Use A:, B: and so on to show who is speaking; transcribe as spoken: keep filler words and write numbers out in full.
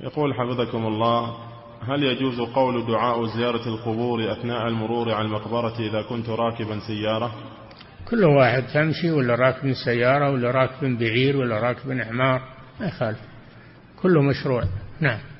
A: يقول حفظكم الله: هل يجوز قول دعاء زيارة القبور أثناء المرور على المقبرة إذا كنت راكبا سيارة؟
B: كل واحد تمشي، ولا راكب سيارة، ولا راكب بعير، ولا راكب حمار، ما يخالف، كله مشروع. نعم.